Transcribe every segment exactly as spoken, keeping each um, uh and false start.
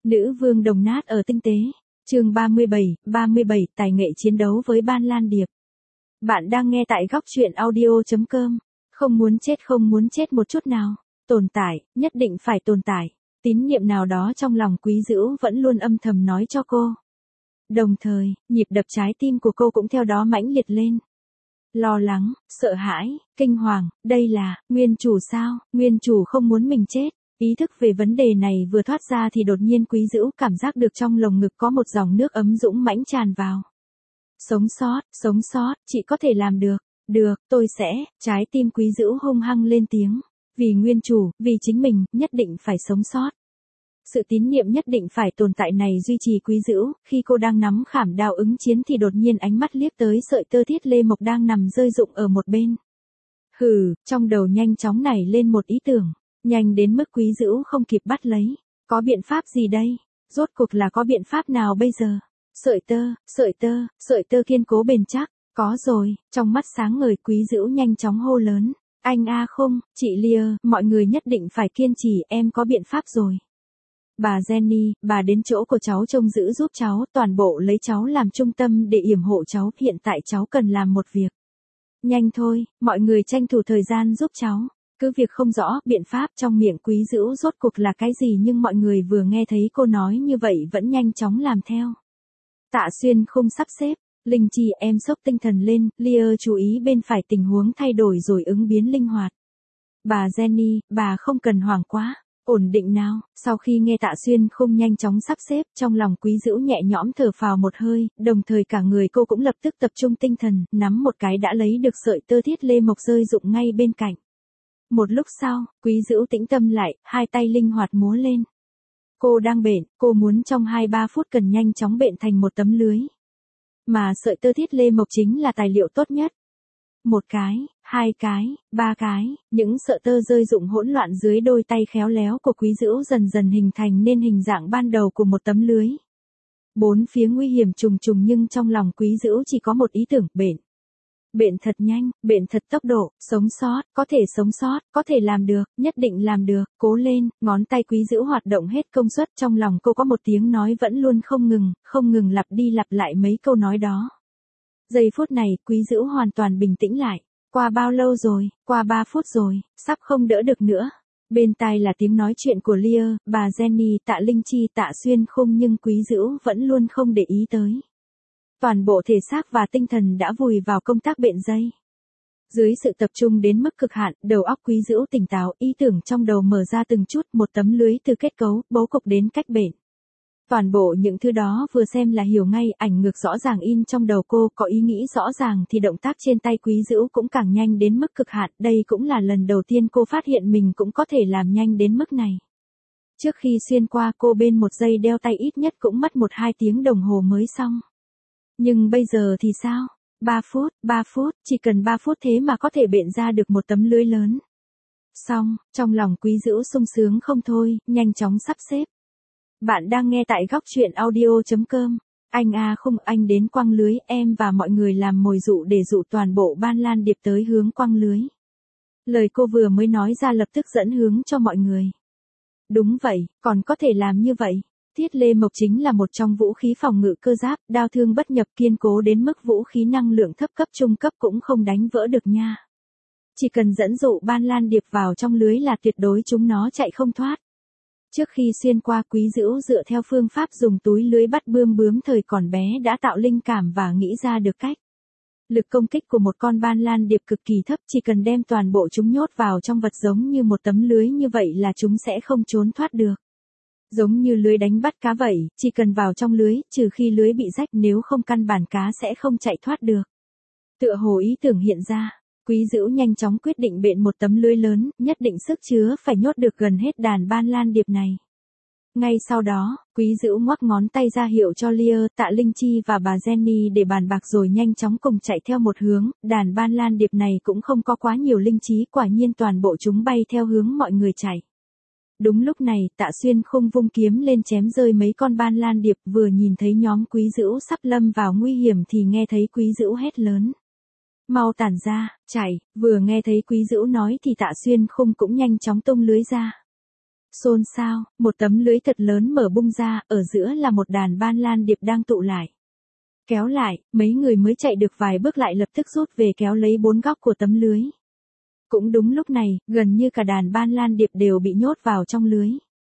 Nữ vương đồng nát ở tinh tế. Chương ba mươi bảy, ba mươi bảy tài nghệ chiến đấu với Ban Lan Điệp. Bạn đang nghe tại góc truyện audio chấm com. Không muốn chết không muốn chết một chút nào. Tồn tại, nhất định phải tồn tại. Tín niệm nào đó trong lòng Quý Dữu vẫn luôn âm thầm nói cho cô. Đồng thời, nhịp đập trái tim của cô cũng theo đó mãnh liệt lên. Lo lắng, sợ hãi, kinh hoàng, đây là, nguyên chủ sao, nguyên chủ không muốn mình chết. Ý thức về vấn đề này vừa thoát ra thì đột nhiên Quý Dữu cảm giác được trong lồng ngực có một dòng nước ấm dũng mãnh tràn vào. Sống sót, sống sót, chị có thể làm được. Được, tôi sẽ, trái tim Quý Dữu hung hăng lên tiếng. Vì nguyên chủ, vì chính mình, nhất định phải sống sót. Sự tín niệm nhất định phải tồn tại này duy trì Quý Dữu, khi cô đang nắm khảm đao ứng chiến thì đột nhiên ánh mắt liếc tới sợi tơ thiết lê mộc đang nằm rơi rụng ở một bên. Hừ, trong đầu nhanh chóng nảy lên một ý tưởng. Nhanh đến mức Quý Dữu không kịp bắt lấy. Có biện pháp gì đây? Rốt cuộc là có biện pháp nào bây giờ? Sợi tơ, sợi tơ, sợi tơ kiên cố bền chắc. Có rồi, trong mắt sáng ngời Quý Dữu nhanh chóng hô lớn. Anh A không, chị Lia, mọi người nhất định phải kiên trì, em có biện pháp rồi. Bà Jenny, bà đến chỗ của cháu trông giữ giúp cháu, toàn bộ lấy cháu làm trung tâm để yểm hộ cháu, hiện tại cháu cần làm một việc. Nhanh thôi, mọi người tranh thủ thời gian giúp cháu. Cứ việc không rõ biện pháp trong miệng Quý Dữu rốt cuộc là cái gì nhưng mọi người vừa nghe thấy cô nói như vậy vẫn nhanh chóng làm theo. Tạ Xuyên không sắp xếp, Linh Chi em sốc tinh thần lên, Lia chú ý bên phải tình huống thay đổi rồi ứng biến linh hoạt. Bà Jenny, bà không cần hoảng quá, ổn định nào, sau khi nghe Tạ Xuyên không nhanh chóng sắp xếp trong lòng Quý Dữu nhẹ nhõm thở phào một hơi, đồng thời cả người cô cũng lập tức tập trung tinh thần, nắm một cái đã lấy được sợi tơ thiết lê mộc rơi rụng ngay bên cạnh. Một lúc sau, Quý Dữu tĩnh tâm lại, hai tay linh hoạt múa lên. Cô đang bện, cô muốn trong hai ba phút cần nhanh chóng bện thành một tấm lưới. Mà sợi tơ thiết lê mộc chính là tài liệu tốt nhất. Một cái, hai cái, ba cái, những sợi tơ rơi rụng hỗn loạn dưới đôi tay khéo léo của Quý Dữu dần dần hình thành nên hình dạng ban đầu của một tấm lưới. Bốn phía nguy hiểm trùng trùng nhưng trong lòng Quý Dữu chỉ có một ý tưởng bện. Bện thật nhanh, bện thật tốc độ, sống sót, có thể sống sót, có thể làm được, nhất định làm được, cố lên, ngón tay Quý Dữu hoạt động hết công suất trong lòng cô có một tiếng nói vẫn luôn không ngừng, không ngừng lặp đi lặp lại mấy câu nói đó. Giây phút này, Quý Dữu hoàn toàn bình tĩnh lại. Qua bao lâu rồi, qua ba phút rồi, sắp không đỡ được nữa. Bên tai là tiếng nói chuyện của Lia, bà Jenny, Tạ Linh Chi, Tạ Xuyên Khung nhưng Quý Dữu vẫn luôn không để ý tới. Toàn bộ thể xác và tinh thần đã vùi vào công tác bện dây. Dưới sự tập trung đến mức cực hạn, đầu óc Quý Dữu tỉnh táo, ý tưởng trong đầu mở ra từng chút, một tấm lưới từ kết cấu, bố cục đến cách bện. Toàn bộ những thứ đó vừa xem là hiểu ngay, ảnh ngược rõ ràng in trong đầu cô, có ý nghĩ rõ ràng thì động tác trên tay Quý Dữu cũng càng nhanh đến mức cực hạn, đây cũng là lần đầu tiên cô phát hiện mình cũng có thể làm nhanh đến mức này. Trước khi xuyên qua cô bên một dây đeo tay ít nhất cũng mất một hai tiếng đồng hồ mới xong. Nhưng bây giờ thì sao? ba phút, ba phút, chỉ cần ba phút thế mà có thể bện ra được một tấm lưới lớn. Xong, trong lòng Quý Dữu sung sướng không thôi, nhanh chóng sắp xếp. Bạn đang nghe tại góc truyện audio chấm com. Anh A không, anh đến quăng lưới, em và mọi người làm mồi dụ để dụ toàn bộ Ban Lan Điệp tới hướng quăng lưới. Lời cô vừa mới nói ra lập tức dẫn hướng cho mọi người. Đúng vậy, còn có thể làm như vậy. Thiết lê mộc chính là một trong vũ khí phòng ngự cơ giáp, đao thương bất nhập kiên cố đến mức vũ khí năng lượng thấp cấp trung cấp cũng không đánh vỡ được nha. Chỉ cần dẫn dụ Ban Lan Điệp vào trong lưới là tuyệt đối chúng nó chạy không thoát. Trước khi xuyên qua Quý Dữu dựa theo phương pháp dùng túi lưới bắt bươm bướm thời còn bé đã tạo linh cảm và nghĩ ra được cách. Lực công kích của một con Ban Lan Điệp cực kỳ thấp, chỉ cần đem toàn bộ chúng nhốt vào trong vật giống như một tấm lưới như vậy là chúng sẽ không trốn thoát được. Giống như lưới đánh bắt cá vậy, chỉ cần vào trong lưới, trừ khi lưới bị rách nếu không căn bản cá sẽ không chạy thoát được. Tựa hồ ý tưởng hiện ra, Quý Dữu nhanh chóng quyết định bện một tấm lưới lớn, nhất định sức chứa phải nhốt được gần hết đàn Ban Lan Điệp này. Ngay sau đó, Quý Dữu ngoắc ngón tay ra hiệu cho Lia, Tạ Linh Chi và bà Jenny để bàn bạc rồi nhanh chóng cùng chạy theo một hướng, đàn Ban Lan Điệp này cũng không có quá nhiều linh trí, quả nhiên toàn bộ chúng bay theo hướng mọi người chạy. Đúng lúc này, Tạ Xuyên Khung vung kiếm lên chém rơi mấy con Ban Lan Điệp, vừa nhìn thấy nhóm Quý Dữu sắp lâm vào nguy hiểm thì nghe thấy Quý Dữu hét lớn. Mau tản ra, chạy, vừa nghe thấy Quý Dữu nói thì Tạ Xuyên Khung cũng nhanh chóng tung lưới ra. Xôn xao, một tấm lưới thật lớn mở bung ra, ở giữa là một đàn ban lan điệp đang tụ lại. Kéo lại, mấy người mới chạy được vài bước lại lập tức rút về kéo lấy bốn góc của tấm lưới. Cũng đúng lúc này, gần như cả đàn ban lan điệp đều bị nhốt vào trong lưới.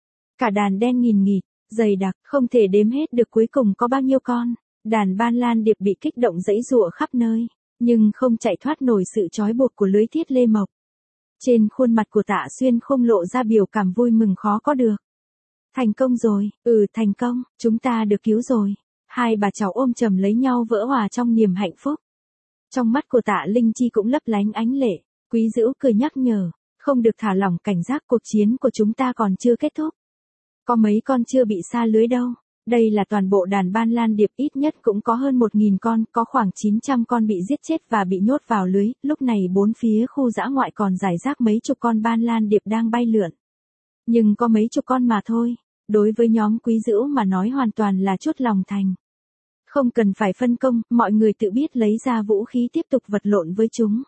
Cả đàn đen nghìn nghịt, dày đặc, không thể đếm hết được cuối cùng có bao nhiêu con. Đàn ban lan điệp bị kích động giãy giụa khắp nơi, nhưng không chạy thoát nổi sự trói buộc của lưới thiết lê mộc. Trên khuôn mặt của Tạ Xuyên không lộ ra biểu cảm vui mừng khó có được. Thành công rồi, ừ thành công, chúng ta được cứu rồi. Hai bà cháu ôm chầm lấy nhau vỡ hòa trong niềm hạnh phúc. Trong mắt của Tạ Linh Chi cũng lấp lánh ánh lệ, Quý Dữu cười nhắc nhở, không được thả lỏng cảnh giác, cuộc chiến của chúng ta còn chưa kết thúc. Có mấy con chưa bị sa lưới đâu. Đây là toàn bộ đàn ban lan điệp, ít nhất cũng có hơn một nghìn con, có khoảng chín trăm con bị giết chết và bị nhốt vào lưới, lúc này bốn phía khu dã ngoại còn rải rác mấy chục con ban lan điệp đang bay lượn. Nhưng có mấy chục con mà thôi, đối với nhóm Quý Dữu mà nói hoàn toàn là chút lòng thành. Không cần phải phân công, mọi người tự biết lấy ra vũ khí tiếp tục vật lộn với chúng.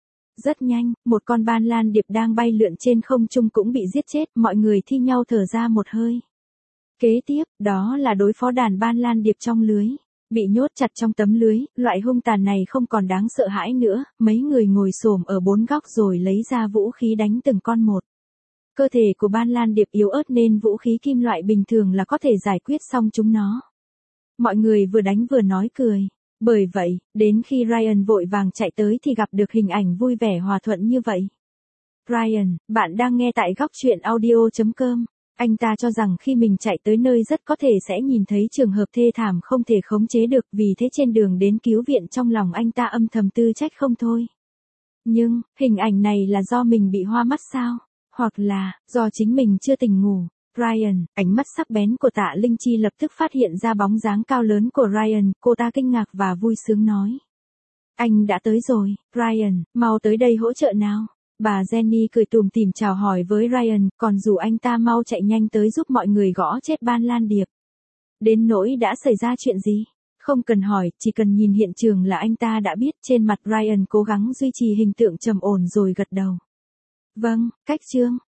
Rất nhanh, một con ban lan điệp đang bay lượn trên không trung cũng bị giết chết, mọi người thi nhau thở ra một hơi. Kế tiếp, đó là đối phó đàn ban lan điệp trong lưới. Bị nhốt chặt trong tấm lưới, loại hung tàn này không còn đáng sợ hãi nữa, mấy người ngồi xổm ở bốn góc rồi lấy ra vũ khí đánh từng con một. Cơ thể của ban lan điệp yếu ớt nên vũ khí kim loại bình thường là có thể giải quyết xong chúng nó. Mọi người vừa đánh vừa nói cười. Bởi vậy, đến khi Ryan vội vàng chạy tới thì gặp được hình ảnh vui vẻ hòa thuận như vậy. Ryan, bạn đang nghe tại góc truyện audio chấm com. Anh ta cho rằng khi mình chạy tới nơi rất có thể sẽ nhìn thấy trường hợp thê thảm không thể khống chế được, vì thế trên đường đến cứu viện trong lòng anh ta âm thầm tư trách không thôi. Nhưng, hình ảnh này là do mình bị hoa mắt sao? Hoặc là, do chính mình chưa tỉnh ngủ? Ryan, ánh mắt sắc bén của Tạ Linh Chi lập tức phát hiện ra bóng dáng cao lớn của Ryan, cô ta kinh ngạc và vui sướng nói. Anh đã tới rồi, Ryan, mau tới đây hỗ trợ nào. Bà Jenny cười tủm tỉm chào hỏi với Ryan, còn rủ anh ta mau chạy nhanh tới giúp mọi người gõ chết ban lan điệp. Đến nỗi đã xảy ra chuyện gì? Không cần hỏi, chỉ cần nhìn hiện trường là anh ta đã biết. Trên mặt Ryan cố gắng duy trì hình tượng trầm ổn rồi gật đầu. Vâng, cách chương.